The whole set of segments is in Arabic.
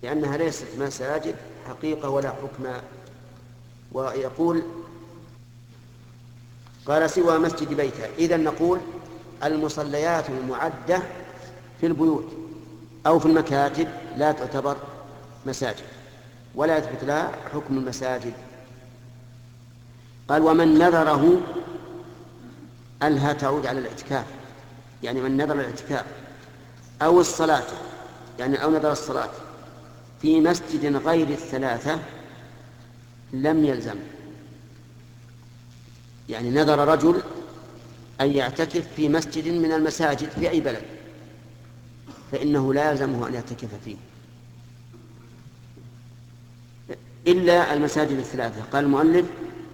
لأنها ليست مساجد حقيقة ولا حكم. ويقول قال سوى مسجد بيته. إذن نقول المصليات المعدة في البيوت أو في المكاتب لا تعتبر مساجد ولا يثبت لها حكم المساجد. قال ومن نذره ألها تعود على الاعتكاف، يعني من نذر الاعتكاف أو الصلاة، يعني أو نذر الصلاة في مسجد غير الثلاثة لم يلزم. يعني نذر رجل أن يعتكف في مسجد من المساجد في أي بلد، فإنه لا يلزمه أن يعتكف فيه إلا المساجد الثلاثة. قال المؤلف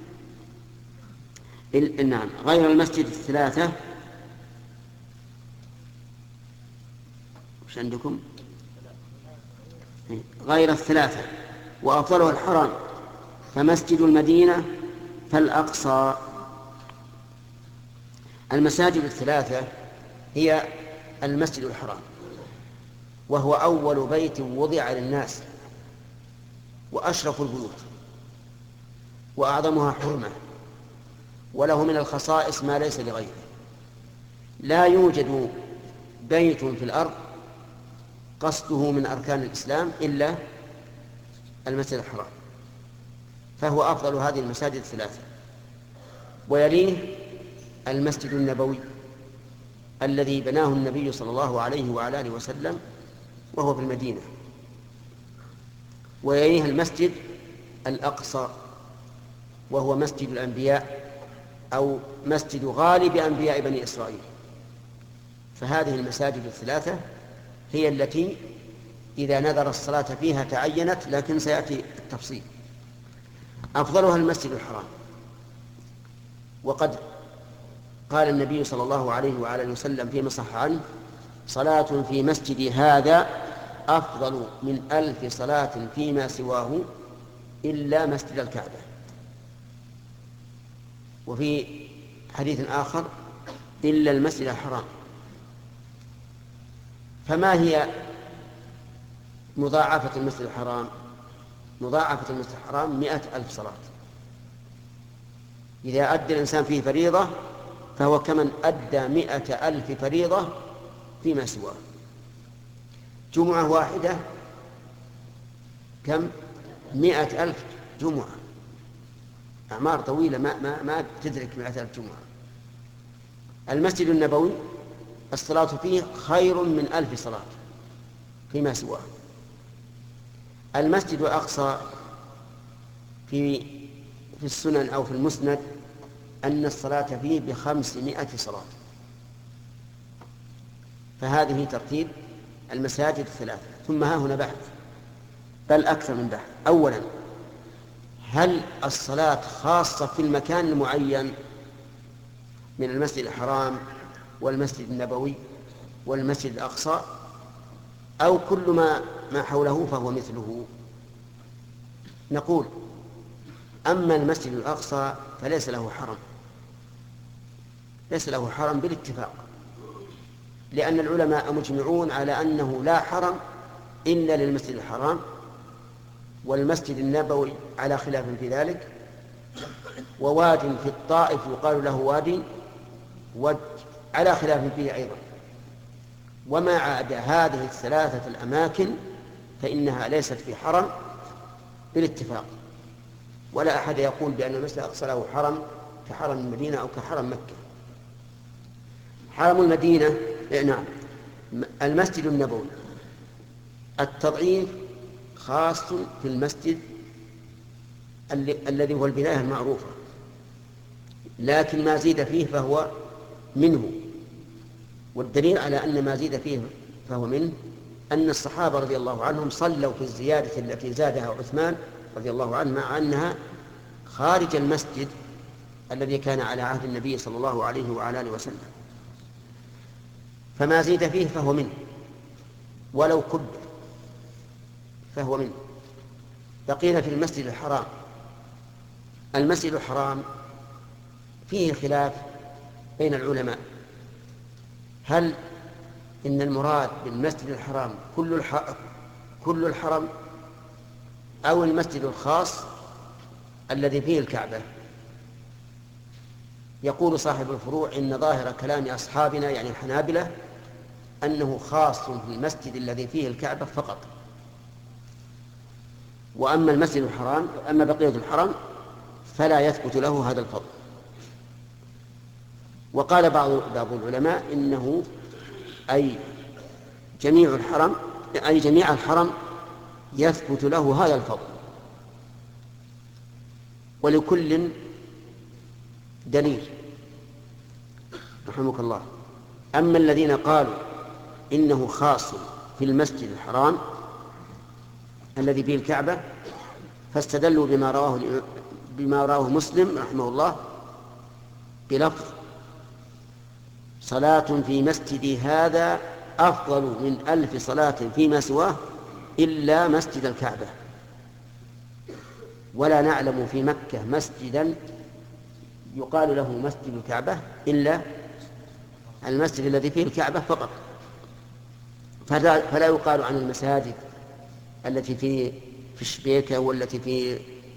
نعم غير المسجد الثلاثة. وش عندكم؟ غير الثلاثة وأفضلها الحرام، فمسجد المدينة فالأقصى. المساجد الثلاثة هي المسجد الحرام، وهو أول بيت وضع للناس وأشرف البيوت وأعظمها حرمة، وله من الخصائص ما ليس لغيره. لا يوجد بيت في الأرض قصده من أركان الإسلام إلا المسجد الحرام، فهو أفضل هذه المساجد الثلاثة. ويليه المسجد النبوي الذي بناه النبي صلى الله عليه وعلى آله وسلم وهو في المدينة. ويليه المسجد الأقصى وهو مسجد الأنبياء أو مسجد غالب أنبياء بني إسرائيل. فهذه المساجد الثلاثة هي التي إذا نذر الصلاة فيها تعينت، لكن سيأتي التفصيل. أفضلها المسجد الحرام، وقد قال النبي صلى الله عليه وعلى آله وسلم فيما صح عنه: صلاة في مسجد هذا أفضل من 1000 صلاة فيما سواه إلا مسجد الكعبة. وفي حديث آخر: إلا المسجد الحرام. فما هي مضاعفة المسجد الحرام؟ مضاعفة المسجد الحرام 100,000 صلاة. إذا أدى الإنسان فيه فريضة فهو كمن أدى 100,000 فريضة فيما سواه. جمعة واحدة كم؟ 100,000 جمعة. أعمار طويلة ما تدرك 100,000 جمعة. المسجد النبوي الصلاة فيه خير من 1000 صلاة فيما سواه. المسجد الأقصى في السنن أو في المسند أن الصلاة فيه ب500 صلاة. فهذه ترتيب المساجد الثلاثة. ثم ها هنا بحث، بل أكثر من بحث. أولا، هل الصلاة خاصة في المكان المعين من المسجد الحرام والمسجد النبوي والمسجد الأقصى، أو كل ما حوله فهو مثله؟ نقول: أما المسجد الأقصى فليس له حرم، ليس له حرم بالاتفاق، لأن العلماء مجمعون على أنه لا حرم إلا للمسجد الحرام، والمسجد النبوي على خلاف في ذلك، وواد في الطائف يقال له وادي ود على خلاف فيه أيضا. وما عدا هذه الثلاثة الأماكن فإنها ليست في حرم بالاتفاق، ولا أحد يقول بأن المسجد الأقصى له حرم كحرم المدينة أو كحرم مكة. حرم المدينة نعم المسجد النبوي التضعيف خاص في المسجد الذي هو البناية المعروفة، لكن ما زيد فيه فهو منه. والدليل على أن ما زيد فيه فهو منه أن الصحابة رضي الله عنهم صلوا في الزيادة التي زادها عثمان رضي الله عنه، مع أنها خارج المسجد الذي كان على عهد النبي صلى الله عليه وعلى آله وسلم. فما زيد فيه فهو منه، ولو كبر فهو منه. بقينا في المسجد الحرام. المسجد الحرام فيه خلاف بين العلماء: هل إن المراد بالمسجد الحرام كل كل الحرم أو المسجد الخاص الذي فيه الكعبة؟ يقول صاحب الفروع إن ظاهر كلام أصحابنا يعني الحنابلة أنه خاص في المسجد الذي فيه الكعبة فقط، وأما المسجد الحرام أما بقية الحرم فلا يثبت له هذا الفضل. وقال بعض العلماء إنه أي جميع الحرم يثبت له هذا الفضل، ولكل دليل رحمك الله. أما الذين قالوا إنه خاص في المسجد الحرام الذي فيه الكعبة فاستدلوا بما رواه مسلم رحمه الله بلفظ: صلاة في مسجدي هذا أفضل من 1000 صلاة فيما سواه إلا مسجد الكعبة، ولا نعلم في مكة مسجدا يقال له مسجد الكعبة إلا المسجد الذي فيه الكعبة فقط. فلا يقال عن المساجد التي في الشبيكة والتي في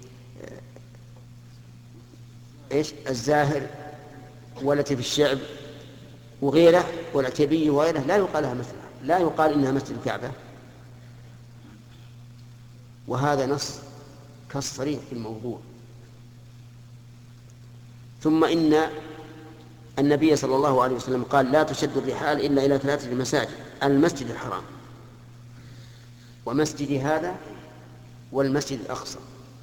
الزاهر والتي في الشعب وغيره والعتيبي وغيره لا يقال إنها مسجد الكعبة. وهذا نص كالصريح في الموضوع. ثم إن النبي صلى الله عليه وسلم قال: لا تشد الرحال إلا إلى 3 مساجد: المسجد الحرام ومسجد هذا والمسجد الأقصى.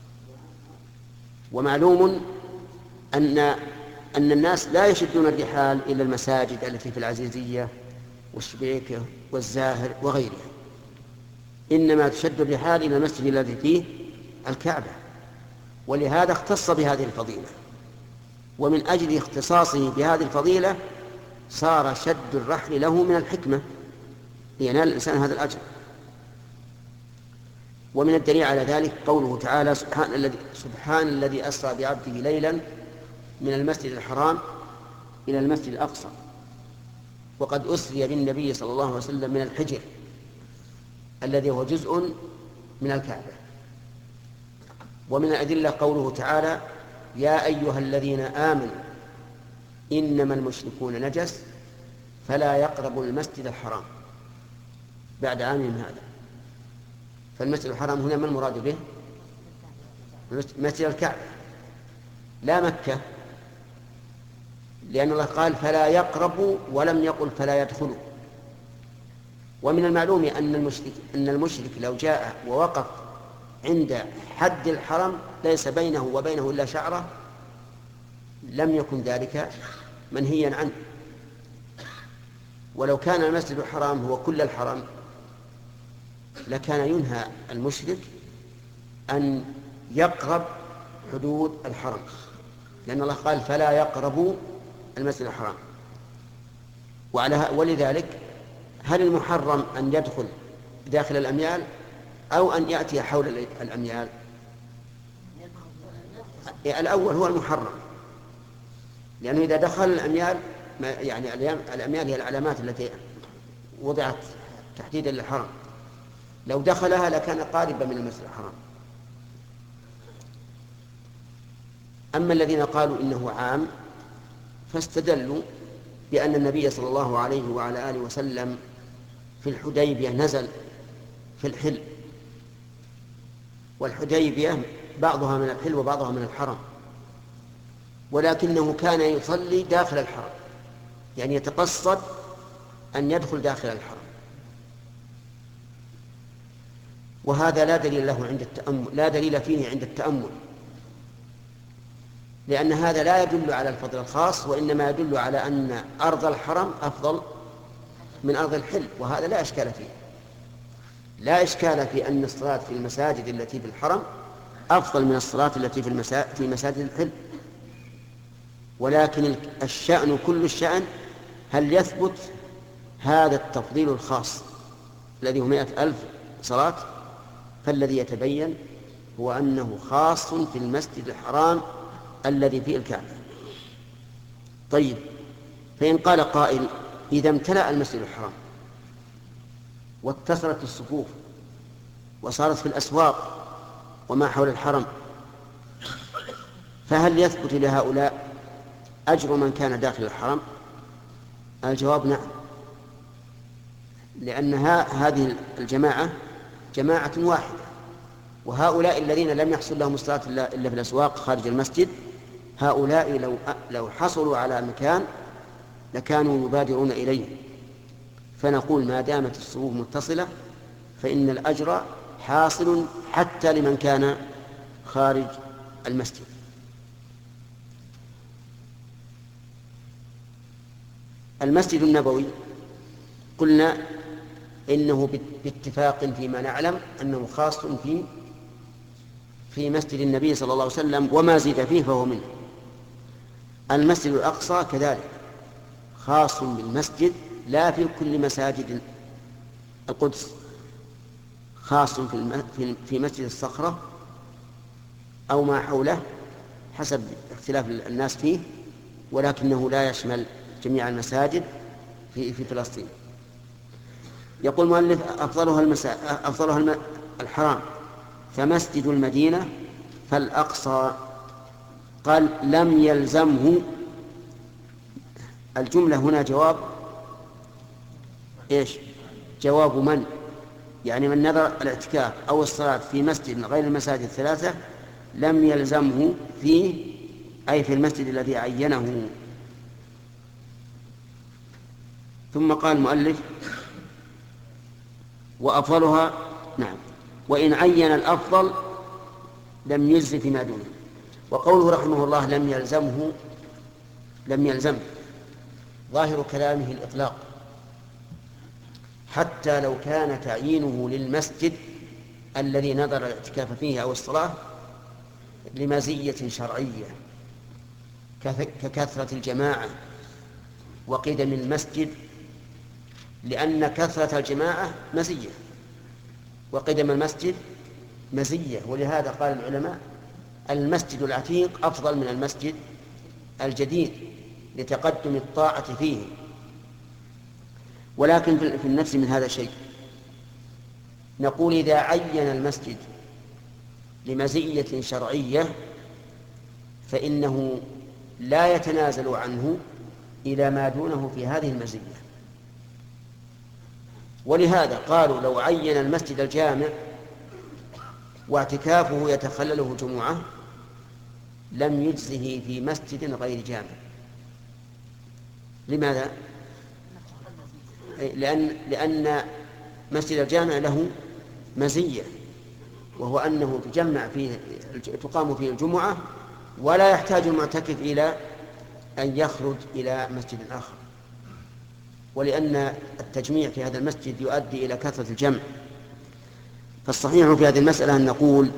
ومعلوم أن الناس لا يشدون الرحال إلى المساجد التي في العزيزية والشبيكة والزاهر وغيرها، إنما تشد الرحال إلى المسجد الذي فيه الكعبة، ولهذا اختص بهذه الفضيلة. ومن أجل اختصاصه بهذه الفضيلة صار شد الرحل له من الحكمة لينال الإنسان هذا الأجر. ومن الدليل على ذلك قوله تعالى: سبحان الذي أسرى بعبده ليلا من المسجد الحرام إلى المسجد الأقصى. وقد أسري بالنبي صلى الله عليه وسلم من الحجر الذي هو جزء من الكعبة. ومن الأدلة قوله تعالى: يا أيها الذين آمنوا إنما المشركون نجس فلا يقربوا المسجد الحرام بعد عامهم هذا. فالمسجد الحرام هنا ما المراد به؟ مسجد الكعبة لا مكة، لأن الله قال: فلا يقربوا ولم يقل فلا يدخلوا. ومن المعلوم أن المشرك لو جاء ووقف عند حد الحرم ليس بينه وبينه إلا شعرة لم يكن ذلك منهيا عنه. ولو كان المسجد الحرام هو كل الحرم لكان ينهى المشرك أن يقرب حدود الحرم، لأن الله قال: فلا يقربوا المسجد الحرام. ولذلك هل المحرم أن يدخل داخل الأميال أو أن يأتي حول الأميال؟ الأول هو المحرم، لأنه إذا دخل الأميال يعني الأميال هي العلامات التي وضعت تحديدا للحرم، لو دخلها لكان قاربا من المسجد الحرام. أما الذين قالوا إنه عام فاستدلوا بأن النبي صلى الله عليه وعلى آله وسلم في الحديبية نزل في الحل، والحديبية بعضها من الحل وبعضها من الحرم، ولكنه كان يصلي داخل الحرم، يعني يتقصد أن يدخل داخل الحرم. وهذا لا دليل له عند التأمل، لا دليل فيه عند التأمل، لأن هذا لا يدل على الفضل الخاص، وإنما يدل على أن أرض الحرم أفضل من أرض الحل، وهذا لا إشكال فيه. لا إشكال في أن الصلاة في المساجد التي في الحرم أفضل من الصلاة التي في مساجد الحل، ولكن الشأن كل الشأن هل يثبت هذا التفضيل الخاص الذي هو 100,000 صلاة؟ فالذي يتبين هو أنه خاص في المسجد الحرام الذي فيه الكعبة. طيب، فإن قال قائل: إذا امتلأ المسجد الحرام واتصلت الصفوف وصارت في الأسواق وما حول الحرم، فهل يثبت لهؤلاء أجر من كان داخل الحرم؟ الجواب نعم، لأن هذه الجماعة جماعة واحدة، وهؤلاء الذين لم يحصل لهم الصلاة إلا في الأسواق خارج المسجد، هؤلاء لو حصلوا على مكان لكانوا يبادرون إليه. فنقول ما دامت الصفوف متصلة فإن الأجر حاصل حتى لمن كان خارج المسجد. المسجد النبوي قلنا إنه باتفاق فيما نعلم أنه خاص في مسجد النبي صلى الله عليه وسلم، وما زيد فيه فهو منه. المسجد الأقصى كذلك خاص بالمسجد، لا في كل مساجد القدس، خاص في مسجد الصخرة أو ما حوله حسب اختلاف الناس فيه، ولكنه لا يشمل جميع المساجد في فلسطين. يقول المؤلف أفضلها الحرام، فمسجد المدينة فالأقصى. قال لم يلزمه، الجملة هنا جواب إيش؟ جواب من؟ يعني من نذر الاعتكاف أو الصلاة في مسجد غير المساجد الثلاثة لم يلزمه فيه، أي في المسجد الذي عينه. ثم قال المؤلف وأفضلها، نعم، وإن عين الأفضل لم يجز فيما دونه. وقوله رحمه الله لم يلزم ظاهر كلامه الإطلاق، حتى لو كان تعيينه للمسجد الذي نذر الاعتكاف فيه أو الصلاة لمزية شرعية ككثرة الجماعة وقدم المسجد، لأن كثرة الجماعة مزية وقدم المسجد مزية. ولهذا قال العلماء المسجد العتيق أفضل من المسجد الجديد لتقدم الطاعة فيه. ولكن في النفس من هذا شيء، نقول إذا عين المسجد لمزية شرعية فإنه لا يتنازل عنه إلى ما دونه في هذه المزية. ولهذا قالوا لو عين المسجد الجامع واعتكافه يتخلله جمعة لم يجزه في مسجد غير جامع. لماذا؟ لأن مسجد الجامع له مزية، وهو أنه تقام فيه الجمعة ولا يحتاج المعتكف إلى أن يخرج إلى مسجد آخر، ولأن التجميع في هذا المسجد يؤدي إلى كثرة الجمع. فالصحيح في هذه المسألة أن نقول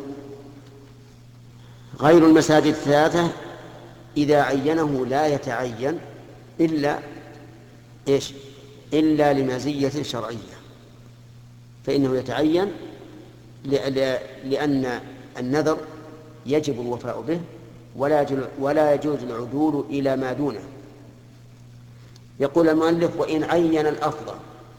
غير المساجد الثلاثة إذا عينه لا يتعين إلا لمزية شرعية، فإنه يتعين لأن النذر يجب الوفاء به ولا يجوز العدول إلى ما دونه. يقول المؤلف وإن عين الأفضل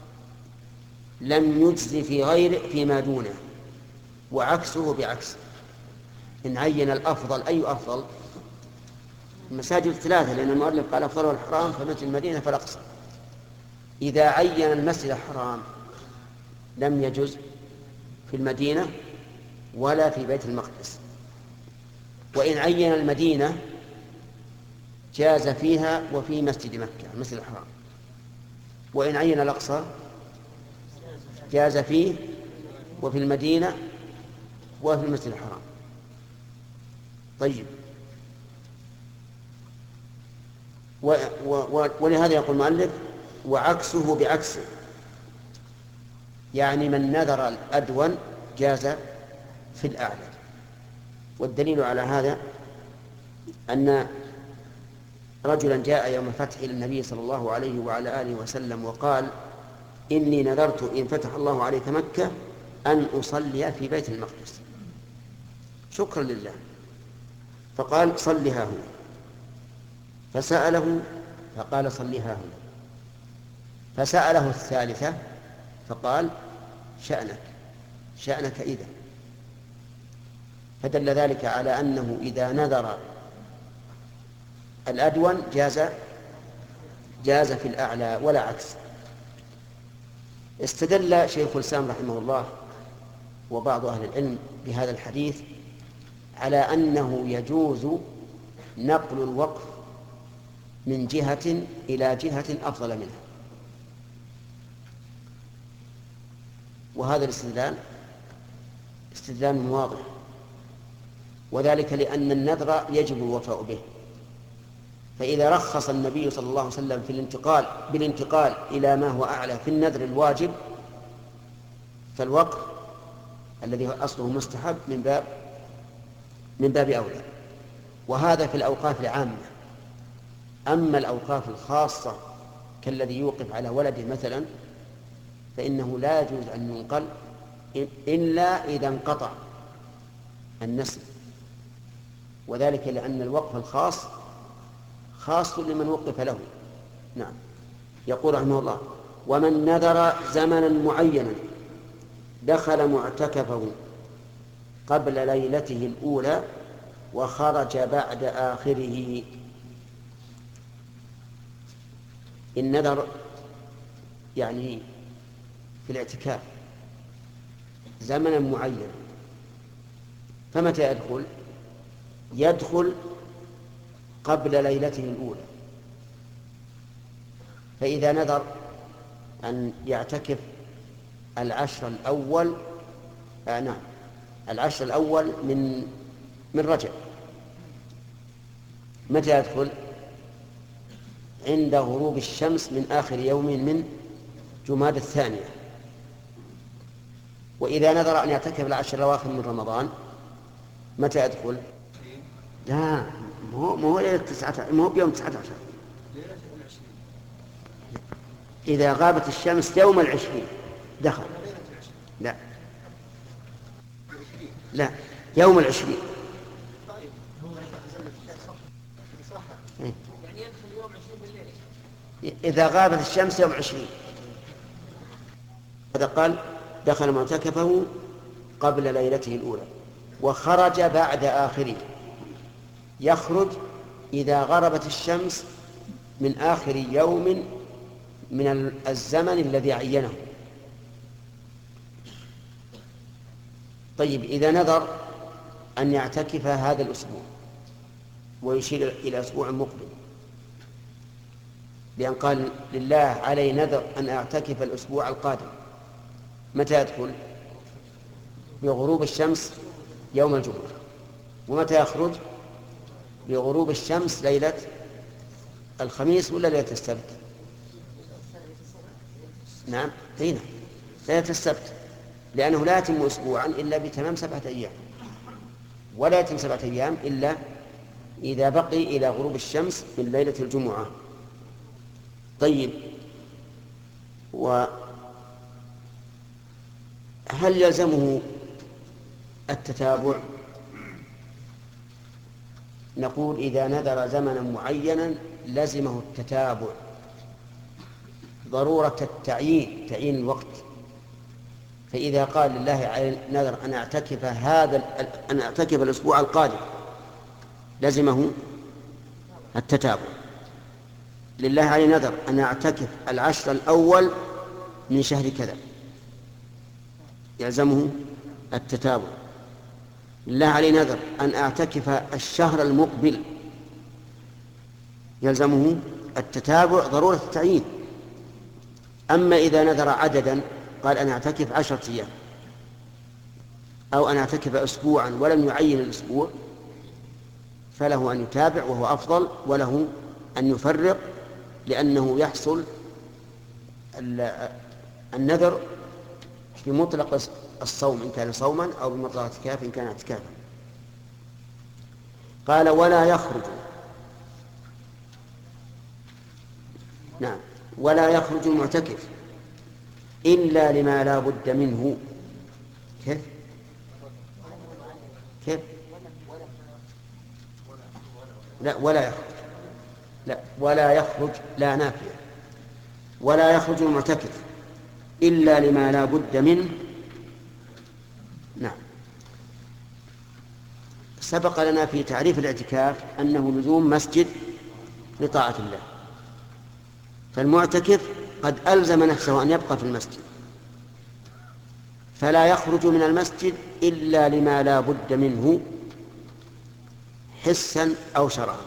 لم يجز فيما دونه، وعكسه بعكس. إن عين الأفضل، أي أفضل؟ المساجد الثلاثة، لأن المؤلف قال أفضل الحرام فمسجد المدينة فالأقصى. إذا عين المسجد الحرام لم يجز في المدينة ولا في بيت المقدس. وإن عين المدينة جاز فيها وفي مسجد مكة المسجد الحرام. وإن عين الأقصى جاز فيه وفي المدينة وفي المسجد الحرام. طيب، ولهذا يقول المؤلف وعكسه بعكسه، يعني من نذر الأدون جاز في الأعلى. والدليل على هذا أن رجلا جاء يوم الفتح إلى النبي صلى الله عليه وعلى آله وسلم وقال إني نذرت إن فتح الله عليك مكة أن أصلي في بيت المقدس شكرا لله، فقال صلها هنا. فسأله فقال صلها هنا. فسأله الثالثة فقال شأنك شأنك إذا. فدل ذلك على أنه إذا نذر الأدون جاز في الأعلى ولا عكس. استدل شيخ الإسلام رحمه الله وبعض أهل العلم بهذا الحديث على أنه يجوز نقل الوقف من جهة إلى جهة أفضل منها، وهذا استدلال واضح، وذلك لأن النذر يجب الوفاء به. فإذا رخص النبي صلى الله عليه وسلم بالانتقال إلى ما هو أعلى في النذر الواجب، فالوقف الذي أصله مستحب من باب أولى. وهذا في الأوقاف العامة. أما الأوقاف الخاصة كالذي يوقف على ولده مثلا، فإنه لا يجوز أن ينقل إلا إذا انقطع النسل، وذلك لأن الوقف الخاص خاص لمن وقف له. نعم. يقول رحمه الله: ومن نذر زمنا معينا دخل معتكفه قبل ليلته الأولى وخرج بعد آخره. النذر يعني في الاعتكاف زمنا معينا، فمتى يدخل قبل ليلته الأولى. فإذا نذر أن يعتكف العشر الأول من رجب، متى يدخل؟ عند غروب الشمس من آخر يوم من جمادى الثانية. وإذا نذر أن يعتكف العشر الأواخر من رمضان، متى يدخل؟ لا، مو بيوم 19. إذا غابت الشمس يوم 20 دخل. لا، يوم 20. إذا غابت الشمس يوم 20. هذا قال: دخل معتكفه قبل ليلته الأولى وخرج بعد آخره. يخرج إذا غربت الشمس من آخر يوم من الزمن الذي عينه. طيب، إذا نذر أن يعتكف هذا الأسبوع ويشير إلى أسبوع مقبل، لأن قال: لله علي نذر أن أعتكف الأسبوع القادم، متى يدخل؟ بغروب الشمس يوم الجمعة. ومتى يخرج؟ بغروب الشمس ليلة الخميس ولا ليلة السبت؟ نعم، ليلة السبت، لأنه لا يتم أسبوعا إلا بتمام 7 أيام، ولا يتم 7 أيام إلا إذا بقي إلى غروب الشمس من ليلة الجمعة. طيب، وهل يلزمه التتابع؟ نقول: إذا نذر زمنا معينا لزمه التتابع، ضرورة تعيين الوقت. فإذا قال: لله علي نذر أن أعتكف الأسبوع القادم، لزمه التتابع. لله علي نذر أن أعتكف العشر الأول من شهر كذا، يلزمه التتابع. لله علي نذر أن أعتكف الشهر المقبل، يلزمه التتابع، ضرورة التعيين. أما إذا نذر عددا، قال: أنا أعتكف 10 أيام أو أنا أعتكف أسبوعا ولم يعين الأسبوع، فله أن يتابع وهو أفضل، وله أن يفرق، لأنه يحصل النذر بمطلق الصوم إن كان صوما، أو بمطلق اعتكاف إن كان اعتكافا. قال: ولا يخرج. نعم، ولا يخرج المعتكف إلا لما لا بد منه. كيف؟ لا، ولا يخرج لا نافية. ولا يخرج المعتكف إلا لما لا بد منه سبق لنا في تعريف الاعتكاف أنه لزوم مسجد لطاعة الله، فالمعتكف قد ألزم نفسه أن يبقى في المسجد، فلا يخرج من المسجد إلا لما لا بد منه حسا أو شرعا.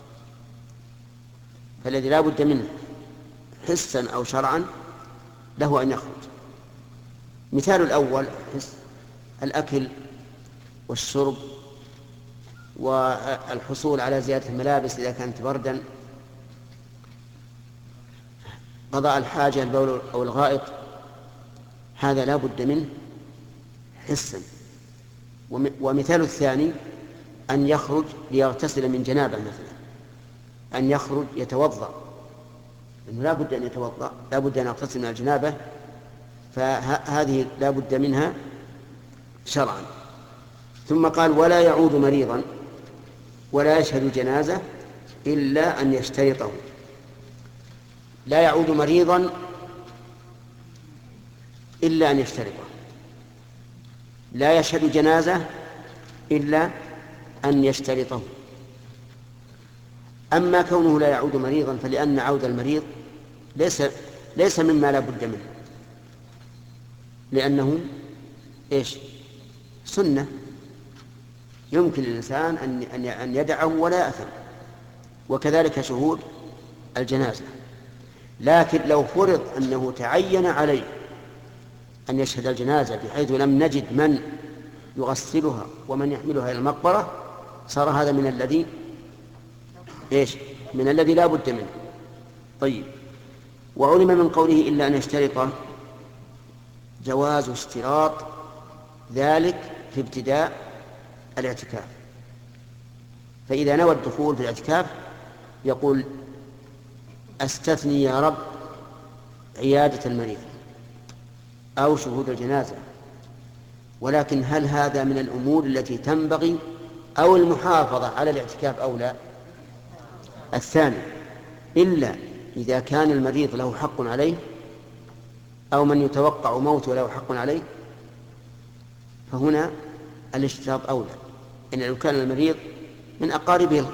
فالذي لا بد منه حسا أو شرعا له أن يخرج. مثال الأول الأكل والشرب والحصول على زيادة الملابس إذا كانت بردا، قضاء الحاجة البول أو الغائط، هذا لا بد منه حسا. ومثال الثاني أن يخرج ليغتسل من جنابه مثلا، أن يخرج يتوضأ، إنه لا بد أن يتوضأ، لا بد أن يغتسل من الجنابة، فهذه لا بد منها شرعا. ثم قال ولا يعود مريضا ولا يشهد جنازة إلا أن يشترطه. لا يعود مريضا إلا أن يشترطه، لا يشهد جنازة إلا أن يشترطه. أما كونه لا يعود مريضا فلأن عود المريض ليس مما لا بد منه، لأنه سنة يمكن للإنسان أن يدعه ولا أثم، وكذلك شهود الجنازة. لكن لو فرض أنه تعين عليه أن يشهد الجنازة بحيث لم نجد من يغسلها ومن يحملها إلى المقبرة، صار هذا من الذي لا بد منه. طيب، وعلم من قوله إلا أن يشترط جواز اشتراط ذلك في ابتداء الاعتكاف. فإذا نوى الدخول في الاعتكاف يقول أستثني يا رب عيادة المريض أو شهود الجنازة. ولكن هل هذا من الأمور التي تنبغي أو المحافظة على الاعتكاف أو لا؟ الثاني، إلا إذا كان المريض له حق عليه أو من يتوقع موته له حق عليه، فهنا الاشتراط أولى. إن لو كان المريض من أقاربه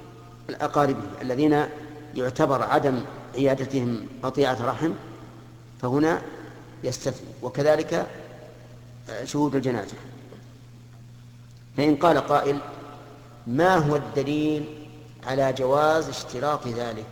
الذين يعتبر عدم عيادتهم قطيعة رحم، فهنا يستثني، وكذلك شهود الجنازة. فإن قال قائل ما هو الدليل على جواز اشتراط ذلك؟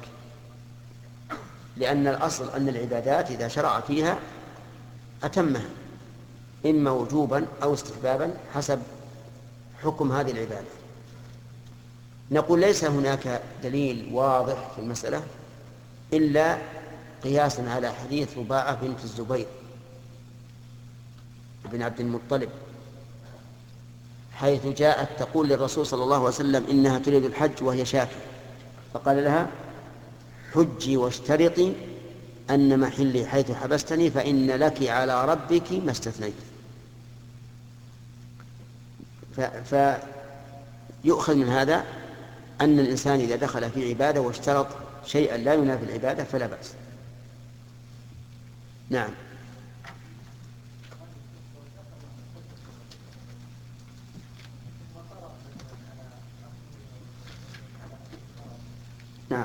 لأن الأصل أن العبادات إذا شرع فيها أتمها، إما وجوبا أو استحبابا حسب حكم هذه العبادة. نقول ليس هناك دليل واضح في المسألة إلا قياسا على حديث رباعة بنت الزبير بن عبد المطلب، حيث جاءت تقول للرسول صلى الله عليه وسلم إنها تريد الحج وهي شاكية، فقال لها حجي واشترطي أن محلي حيث حبستني فإن لك على ربك ما استثنيت. فيؤخذ من هذا أن الإنسان إذا دخل في عبادة واشترط شيئا لا ينافي العبادة فلا بأس. نعم. نعم.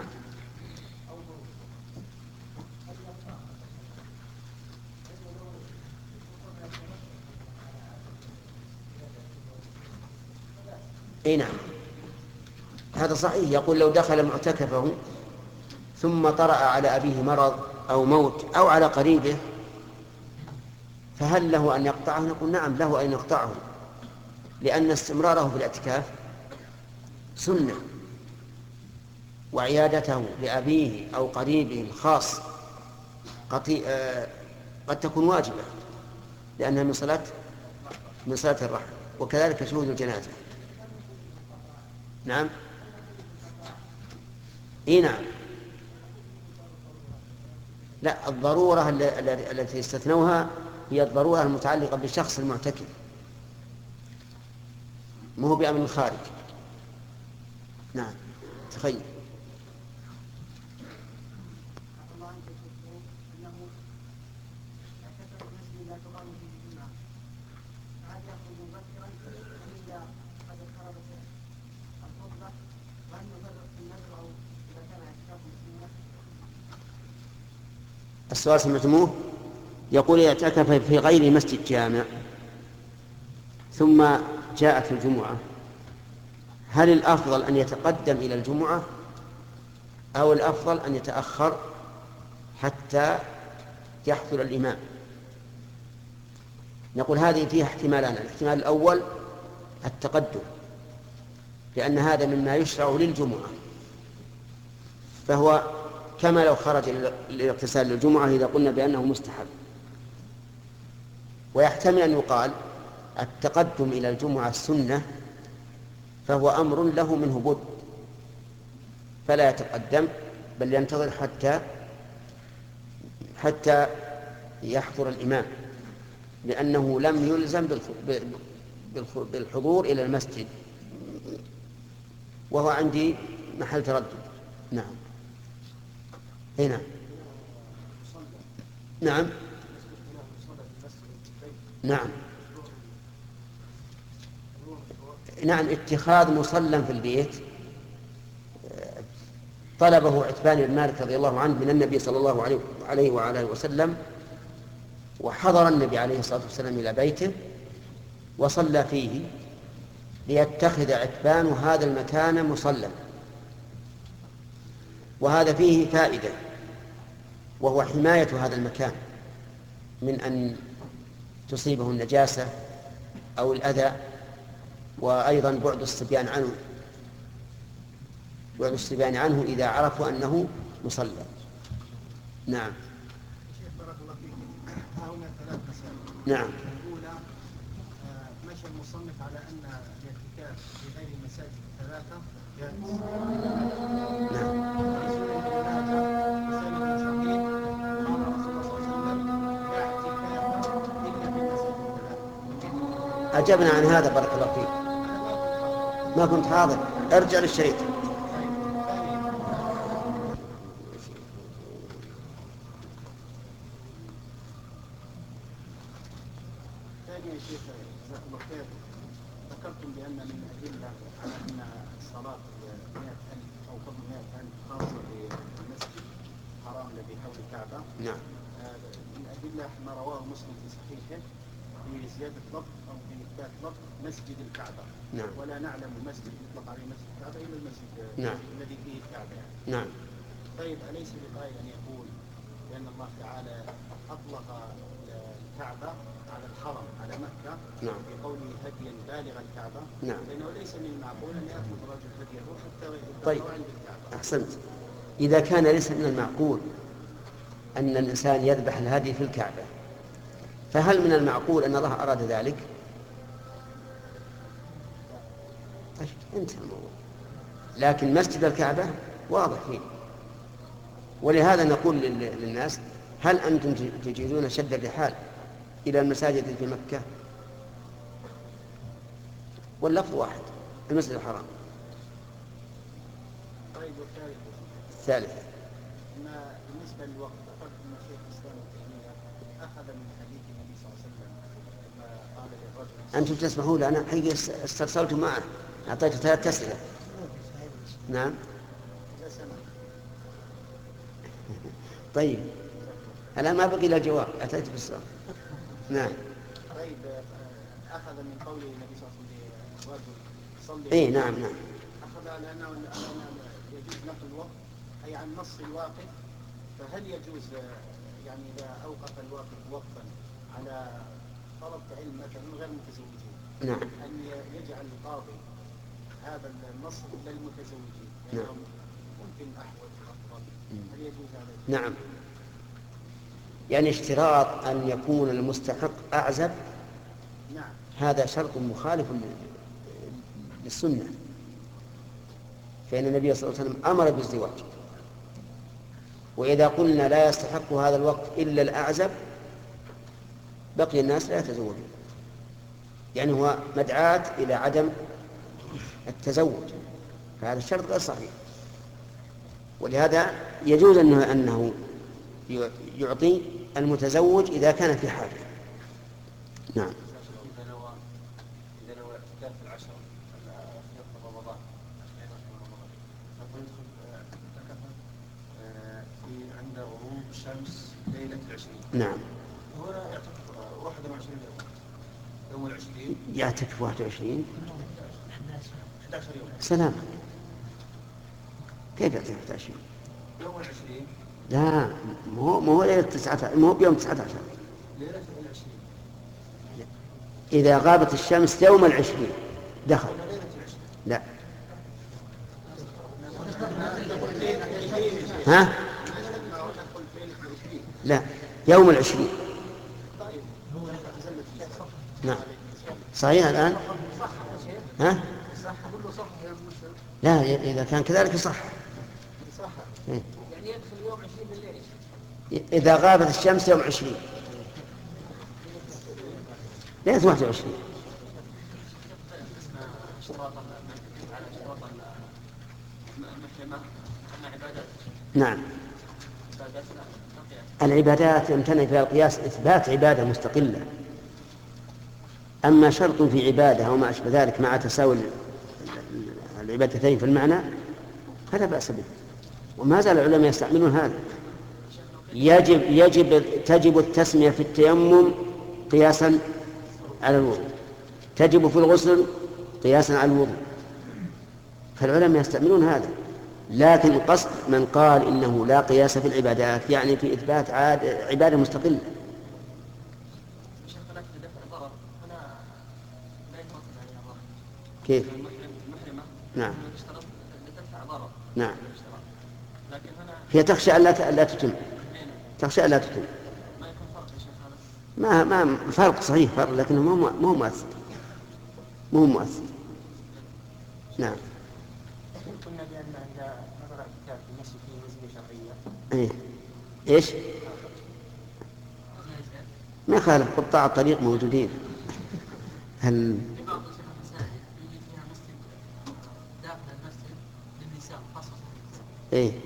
اي نعم، هذا صحيح. يقول لو دخل معتكفه ثم طرأ على أبيه مرض أو موت أو على قريبه فهل له أن يقطعه؟ نقول نعم له أن يقطعه، لأن استمراره في الاعتكاف سنة، وعيادته لأبيه أو قريبه الخاص قد تكون واجبة لأنها من صلاة الرحم، وكذلك شهود الجنازة. نعم. اي نعم. لا، الضرورة التي استثنوها هي الضرورة المتعلقة بالشخص المعتكف، ما هو بأمر الخارج. نعم. تخيل السؤال سمعتموه؟ يقول اعتكف في غير مسجد جامع ثم جاءت الجمعة، هل الأفضل أن يتقدم إلى الجمعة أو الأفضل أن يتأخر حتى يحضر الإمام؟ نقول هذه فيها احتمالان. الاحتمال الأول التقدم، لأن هذا مما يشرع للجمعة، فهو كما لو خرج للاغتسال للجمعة إذا قلنا بأنه مستحب. ويحتمل أن يقال التقدم إلى الجمعة السنة، فهو أمر له منه بد، فلا يتقدم بل ينتظر حتى يحضر الإمام، لأنه لم يلزم بالحضور إلى المسجد، وهو عندي محل تردد. نعم. هنا نعم نعم نعم اتخاذ مصلى في البيت طلبه عتبان بن مالك رضي الله عنه من النبي صلى الله عليه وآله وسلم، وحضر النبي عليه الصلاة والسلام إلى بيته وصلى فيه ليتخذ عتبان هذا المكان مصلى. وهذا فيه فائدة، وهو حماية هذا المكان من أن تصيبه النجاسة أو الأذى، وأيضا بعد الصبيان عنه إذا عرفوا أنه مصلى. نعم. شيخ بارك الله فيك، هنا ثلاث مسائل. نعم. الأولى مشى المصنف على أن الاعتكاف في غير المساجد الثلاثة جائز. نعم. أجبنا عن هذا بارك الله فيك. ما كنت حاضر، ارجع للشريط. ثانيا شيخ جزاكم الله خير، ذكرتم بأن من الأدلة على أن الصلاة 100,000 أو قبل 100,000 خاصة بالمسجد الحرام الذي حول الكعبة. نعم. من الأدلة ما رواه مسلم في صحيحه بزيادة لفظ أو بإثبات لفظ مسجد الكعبة. نعم. ولا نعلم مسجد يطلق عليه مسجد الكعبة إلا المسجد نعم. الذي فيه الكعبة يعني. نعم. طيب أليس بقائل أن يقول بأن الله تعالى أطلق الكعبة على الحرم على مكة؟ نعم. بقوله هديا بالغ الكعبة. نعم. لأنه ليس من المعقول أن يأخذ الرجل هديه حتى طيب. يطلق عند الكعبة. أحسنت. إذا كان ليس من المعقول أن الإنسان يذبح الهدي في الكعبة، فهل من المعقول أن الله أراد ذلك؟ طيب انتهى الموضوع. لكن مسجد الكعبة واضح فيه، ولهذا نقول للناس هل أنتم تجيزون شد الرحال إلى المساجد في مكة؟ واللفظ واحد، المسجد الحرام. طيب والثالث؟ الثالثة بالنسبة للوقت ذكرت أن شيخ الإسلام ابن تيمية أخذ من حديث النبي صلى الله عليه وسلم لما قال للرجل. أنتم تسمحوا لي، أنا حقيقة استرسلت معه، أعطيته 3 أسئلة. نعم. لا سمع. طيب الآن ما بقي إلا الجواب، أتيت بالسؤال. نعم. طيب أخذ من قول النبي صلى الله عليه وسلم صلي. إيه نعم. أخذ على أنه يجوز نقل الوقت أي عن نص الواقف، فهل يجوز يعني إذا أوقف الواقف وقفا على طلب علم مثلا غير متزوجين، نعم. أن يجعل القاضي هذا النص للمتزوجين، نعم. ممكن أحوج أفضل، هل يجوز هذا؟ نعم. يعني اشتراط أن يكون المستحق أعزب، نعم. هذا شرط مخالف للسنة، فإن النبي صلى الله عليه وسلم أمر بالزواج، وإذا قلنا لا يستحق هذا الوقت إلا الأعزب بقي الناس لا يتزوجون، يعني هو مدعاة إلى عدم التزوج، فهذا الشرط غير صحيح. ولهذا يجوز أنه يعطي المتزوج إذا كان في حاجة. نعم. إذا نوى اعتكاف في العشر في رمضان، في عند غروب الشمس ليلة 20. نعم. هنا يعتكف 21 يوم 20. يعتكف 21. 11 يوم. سلام. كيف يعتكف 11 يوم؟ يوم 20. لا، مو ليلة 19، مو بيوم 19. ليلة 20. إذا غابت الشمس يوم 20 دخل. لا. ها؟ لا، يوم 20. نعم. صحيح الآن؟ ها؟ لا، إذا كان كذلك صح. يعني يدخل يوم 20 بالليل. إذا غابت الشمس يوم 20 ليلة 21. نعم. العبادات يمتنع فيها القياس إثبات عبادة مستقلة. أما شرط في عبادة أو ما أشبه ذلك مع تساوي العبادتين في المعنى فلا بأس به، وما زال العلماء يستعملون هذا. تجب التسمية في التيمم قياسا على الوضوء، تجب في الغسل قياسا على الوضوء، فالعلماء يستعملون هذا. لكن القصد من قال إنه لا قياس في العبادات يعني في إثبات عبادة مستقلة. كيف؟ نعم. نعم. هي تخشى ألا تتم. تخشى ألا تتم. ما فرق صحيح، فرق لكنه مو مؤثر. نعم. قلنا بأن إذا نظر الكتاب في المسجد فيه مزية إيه؟ شرعية. إيش؟ ما خالف، قطاع الطريق موجودين. هل إيه؟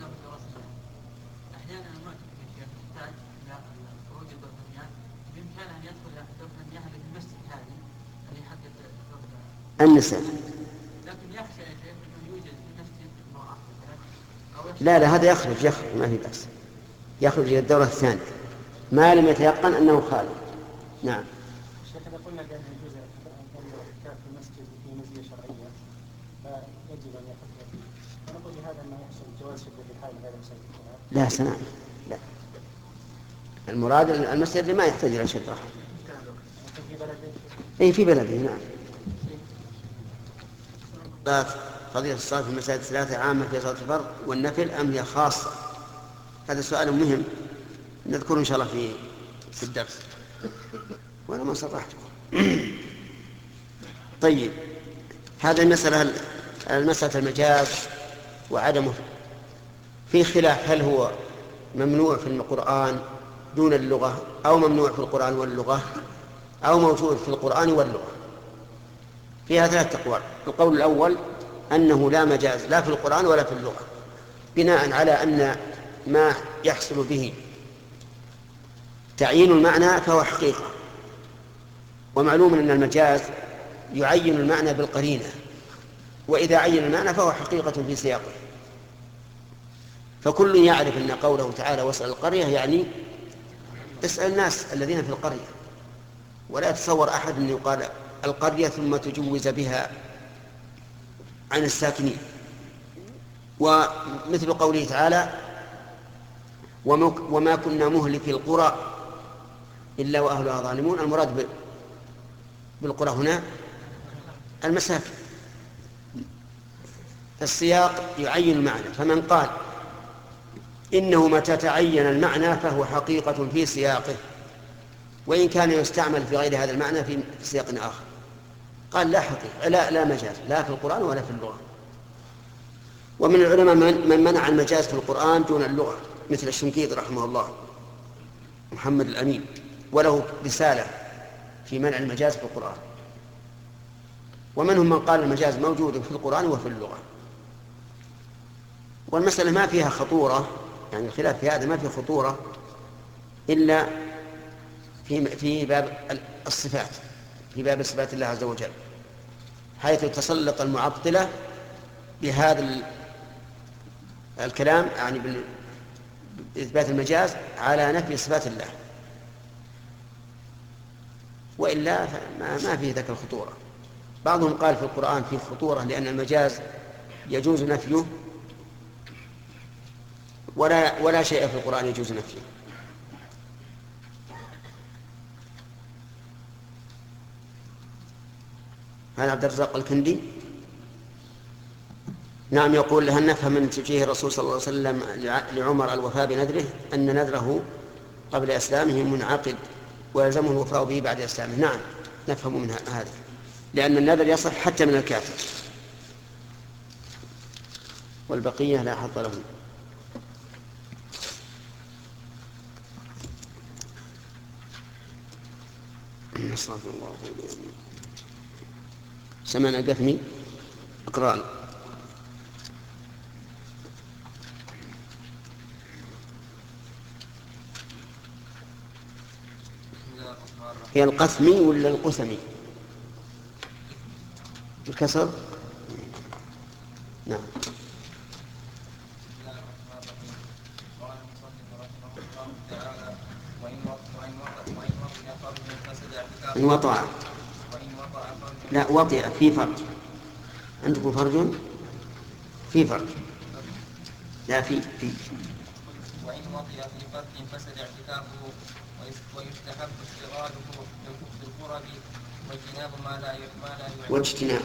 النساء. لا هذا يخرج ما في بأس، يخرج إلى الدورة الثانية ما لم يتيقن أنه خالد. نعم. شيخ إذا قلنا بأن يجوز أن يعتكف في المسجد في مزية شرعية فيجب أن يعتكف فيه، ونقول بهذا أنه يحصل جواز شدة الحال هذا المسجد. لا سنة، لا، المراد المسجد اللي ما يحتاج إلى شد رحل. في بلده. نعم. قضية الصلاة في المساجد الثلاثة عامة في صلاة الفرض والنفل أم هي خاصة؟ هذا سؤال مهم نذكره إن شاء الله في الدرس، وأنا ما صرحته. طيب، هذا المسألة المجاز وعدمه في خلاف، هل هو ممنوع في القرآن دون اللغة أو ممنوع في القرآن واللغة أو موجود في القرآن واللغة؟ فيها 3 أقوال. القول الأول أنه لا مجاز لا في القرآن ولا في اللغة، بناء على أن ما يحصل به تعيين المعنى فهو حقيقة، ومعلوم أن المجاز يعين المعنى بالقرينة، وإذا عين المعنى فهو حقيقة في سياقه. فكل يعرف أن قوله تعالى واسأل القرية يعني اسأل الناس الذين في القرية، ولا يتصور أحد أن يقال القرية ثم تجوز بها عن الساكنين. ومثل قوله تعالى وما كنا مهلك القرى إلا وأهلها ظالمون، المراد بالقرى هنا المساكن. السياق يعين المعنى، فمن قال إنه متى تعين المعنى فهو حقيقة في سياقه وإن كان يستعمل في غير هذا المعنى في سياق آخر، قال لا حقيقة لا مجاز لا في القرآن ولا في اللغة. ومن العلماء من منع المجاز في القرآن دون اللغة، مثل الشنقيطي رحمه الله محمد الأمين، وله رسالة في منع المجاز في القرآن. ومنهم من قال المجاز موجود في القرآن وفي اللغة. والمسألة ما فيها خطورة، يعني الخلاف في هذا ما فيه خطورة إلا في باب الصفات، في باب صفات الله عز وجل، حيث تسلط المعطلة بهذا الكلام يعني إثبات المجاز على نفي صفات الله، وإلا ما فيه ذاك الخطورة. بعضهم قال في القرآن فيه خطورة لأن المجاز يجوز نفيه ولا شيء في القرآن يجوز نفيه. هذا عبد الرزاق الكندي نعم يقول هل نفهم من توجيه الرسول صلى الله عليه وسلم لعمر الوفاء بنذره أن نذره قبل إسلامه منعقد ويلزمه الوفاء به بعد إسلامه؟ نعم نفهم من هذا، لأن النذر يصح حتى من الكافر، والبقية لا حظ لهم. سمعنا قثمي اقرأ. هي القثمي ولا القثمي؟ الكسر. نعم. إن وطع، لا وطئ في فرج، عندكم فرج في فرج، لا في وإن وطئ في فرج فسد اعتكافه ويستحب استغراده بالقرب واجتناب ما لا يعين واجتناب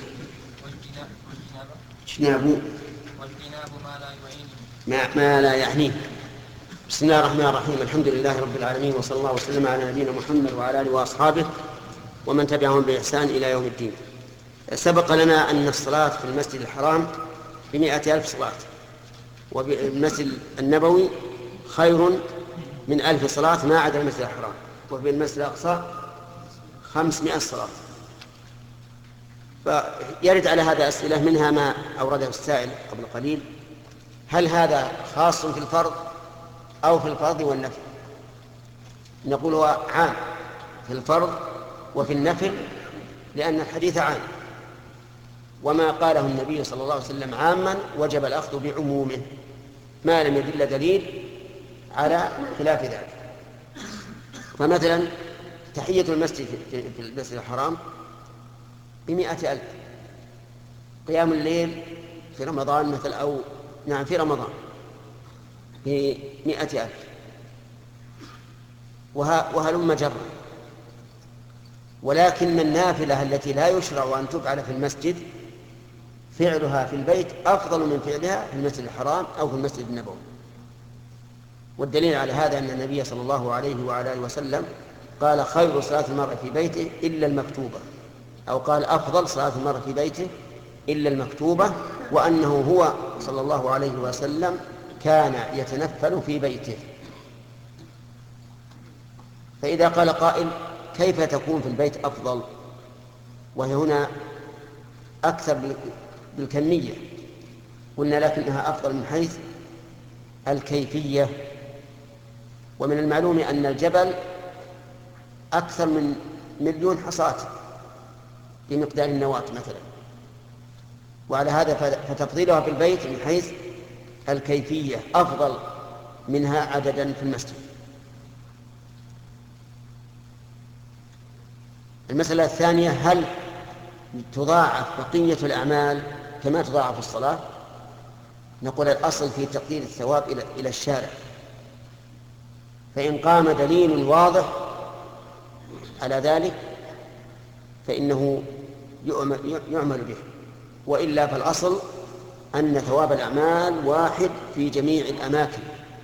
ما لا يعنيه. بسم الله الرحمن الرحيم، الحمد لله رب العالمين، وصلى الله وسلم على نبينا محمد وعلى آله وأصحابه ومن تبعهم بإحسان إلى يوم الدين. سبق لنا أن الصلاة في المسجد الحرام ب100,000 صلاة، وبالمسجد النبوي خير من 1000 صلاة ما عدا المسجد الحرام، وفي المسجد الأقصى 500 صلاة. فيرد على هذا أسئلة، منها ما أورده السائل قبل قليل: هل هذا خاص في الفرض أو في الفرض والنفل؟ نقول هو عام في الفرض وفي النفل، لأن الحديث عام، وما قاله النبي صلى الله عليه وسلم عاما وجب الأخذ بعمومه ما لم يدل دليل على خلاف ذلك. فمثلا تحية المسجد في المسجد الحرام ب100,000، قيام الليل في رمضان مثل أو نعم في رمضان ب100,000، وهلم جرا. ولكن النافلة التي لا يشرع أن تفعل في المسجد فعلها في البيت أفضل من فعلها في المسجد الحرام أو في المسجد النبوي. والدليل على هذا أن النبي صلى الله عليه وعلى آله وسلم قال: خير صلاة المرء في بيته إلا المكتوبة، أو قال: أفضل صلاة المرء في بيته إلا المكتوبة، وأنه هو صلى الله عليه وسلم كان يتنفل في بيته. فإذا قال قائل: كيف تكون في البيت أفضل وهي هنا أكثر بالكمية؟ قلنا لكنها أفضل من حيث الكيفية. ومن المعلوم أن الجبل أكثر من 1,000,000 حصاة بمقدار النواة مثلا، وعلى هذا فتفضيلها في البيت من حيث الكيفية أفضل منها عددا في المسجد. المسألة الثانية: هل تضاعف بقية الأعمال كما تضاعف الصلاة؟ نقول الأصل في تقدير الثواب إلى الشارع، فإن قام دليل واضح على ذلك فإنه يعمل به، وإلا فالأصل أن ثواب الأعمال واحد في جميع الأماكن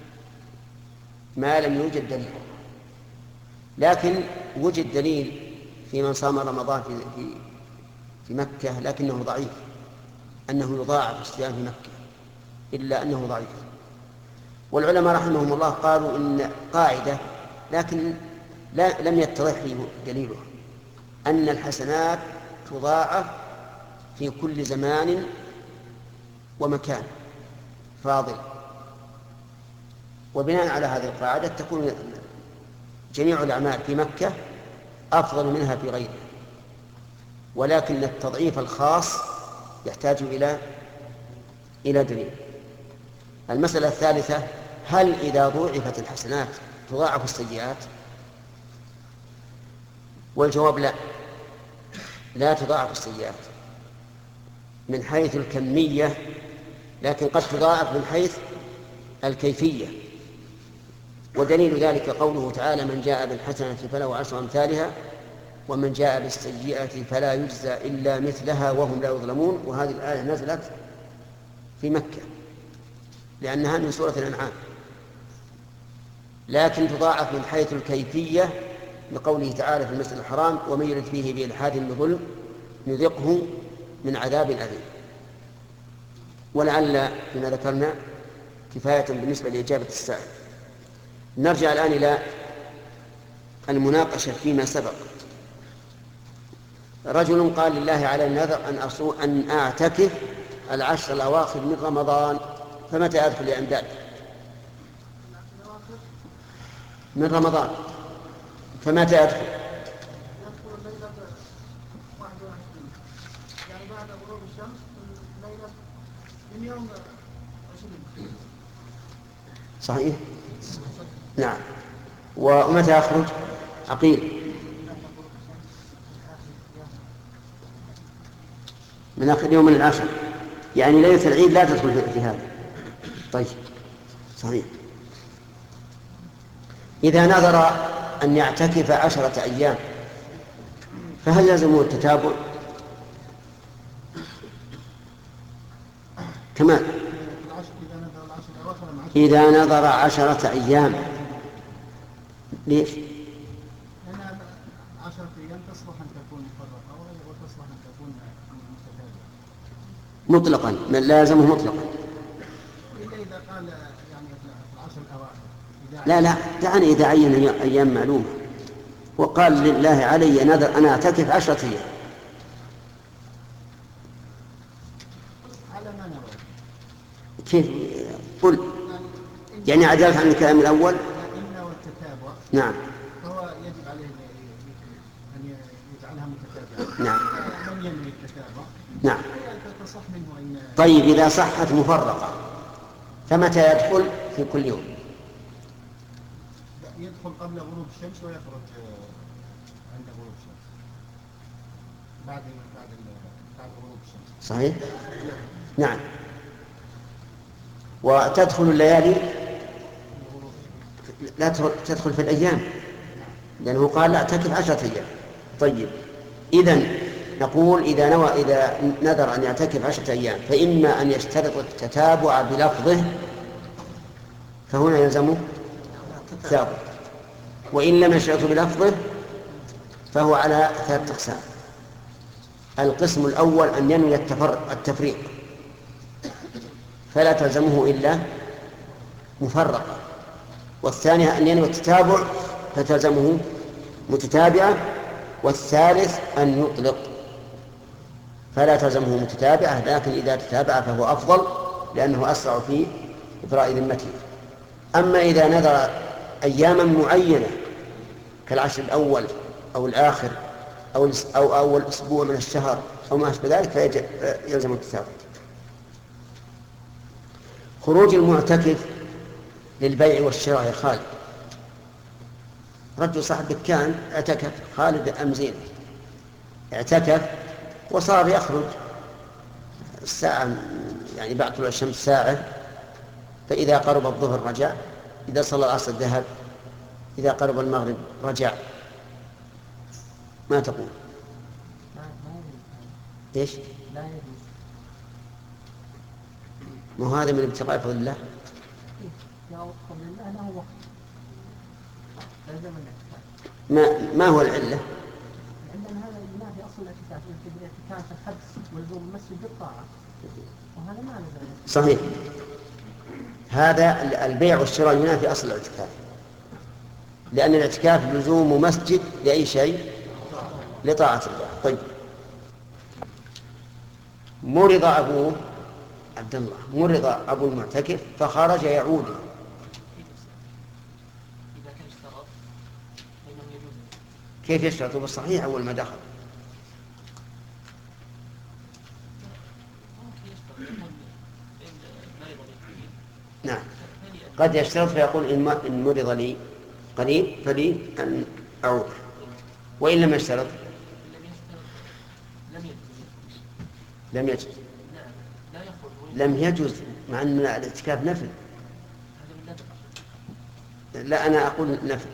ما لم يوجد دليل. لكن وجد دليل في من صام رمضان في مكة لكنه ضعيف، أنه يضاعف الصيام في مكة، إلا أنه ضعيف. والعلماء رحمهم الله قالوا إن قاعدة لكن لم يتضح لي دليلها، أن الحسنات تضاعف في كل زمان ومكان فاضل، وبناء على هذه القاعدة تكون جميع الأعمال في مكة أفضل منها في غيرها، ولكن التضعيف الخاص يحتاج إلى دليل. المسألة الثالثة: هل إذا ضوعفت الحسنات تضاعف السيئات؟ والجواب لا، لا تضاعف السيئات من حيث الكمية، لكن قد تضاعف من حيث الكيفية. ودليل ذلك قوله تعالى: من جاء بالحسنة فله 10 أمثالها ومن جاء بالسيئة فلا يجزى إلا مثلها وهم لا يظلمون. وهذه الآية نزلت في مكة لأنها من سورة الأنعام، لكن تضاعف من حيث الكيفية لقوله تعالى في المسجد الحرام: ومن يرد فيه بإلحاد بظلم نذقه من عذاب أليم. ولعل فيما ذكرنا كفاية بالنسبة لإجابة السائل. نرجع الآن إلى المناقشة فيما سبق. رجل قال: لله على النذر أن أعتكف 10 الأواخر من رمضان، فمتى أدخل يا إمداد؟ من رمضان، فمتى أدخل؟ ليلة 21 يعني بعد غروب الشمس ليلة من يوم 20. صحيح؟ نعم. ومتى أخرج؟ عقيل من آخر يوم من العشر، يعني ليلة العيد لا تدخل في هذا. طيب، صحيح. إذا نذر أن يعتكف 10 أيام فهل يلزمه التتابع؟ كمان إذا نذر 10 أيام. ليش؟ لأن 10 أيام تصلح أن تكون مفرقة وتصلح أن تكون متتابعة مطلقا، لا يلزمه مطلقا. إلا إذا قال يعني في 10 الأواخر. لا دعني إذا عين أيام معلومة وقال: لله علي نذر أنا أعتكف 10 أيام. على ما نرى. كيف؟ قل. يعني عدلت عن الكلام الأول. إن والتتابع. نعم. فهو يجب عليه أن يجعلها متتابعة. نعم. من ينوي التتابع. نعم. تصح منه أن. طيب، إذا صحت مفرقة فمتى يدخل في كل يوم؟ يدخل قبل غروب الشمس ويخرج عند غروب الشمس. بعد غروب الشمس. صحيح؟ نعم. وتدخل الليالي، لا تدخل في الأيام، لأنه قال: لا أعتكف 10 أيام. طيب، إذن نقول إذا نذر أن يعتكف 10 أيام فإما أن يشترط التتابع بلفظه فهنا يلزمه التتابع، وإن لم يشترط بلفظه فهو على 3 أقسام. القسم الأول أن ينوي التفريق فلا تلزمه إلا مفرقة، والثانية أن ينوي التتابع فتلزمه متتابعة، والثالث أن يطلق فلا تلزمه متتابعة، لكن إذا تتابع فهو أفضل لأنه أسرع في إبراء ذمته. أما إذا نذر أياما معينة كالعشر الأول أو الآخر أو أول أسبوع من الشهر أو ما أشبه ذلك فيلزم التتابع. خروج المعتكف للبيع والشراء يا خالد. رجل صاحب دكان اعتكف، خالد أمزين اعتكف وصار يخرج الساعة يعني بعد طلوع الشمس ساعة، فإذا قرب الظهر رجع، إذا صلى العصر ذهب، إذا قرب المغرب رجع. ما تقول؟ إيش؟ ما هو هذا من ابتغاء فضل الله؟ ما هو العلة؟ العلة أن هذا ينافي أصل الاعتكاف، الاعتكاف الحبس ولزوم المسجد بالطاعة، وهذا ما نزل. صحيح، هذا البيع والشراء ينافي أصل الاعتكاف، لأن الاعتكاف لزوم مسجد لأي شيء لطاعة الله. طيب، مرض أبوه عبد الله، مرض أبو المعتكف فخرج يعود، كيف يشترط؟ بالصحيح أول ما دخل نعم قد يشترط فيقول إن مرض لي قريب فلي أن أعود، وإن لم يشترط لم يجوز. لم يجوز مع أن الاعتكاف نفل. لا أنا أقول نفل.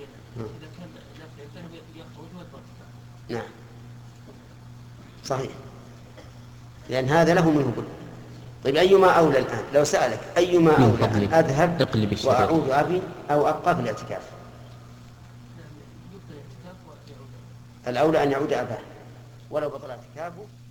نعم صحيح، لأن هذا له منه كله. طيب أيما أولى الآن لو سألك أيما أولى أن أذهب وأعود أبي أو أبقى في الاعتكاف؟ الأولى أن يعود أباه ولو بطل اعتكافه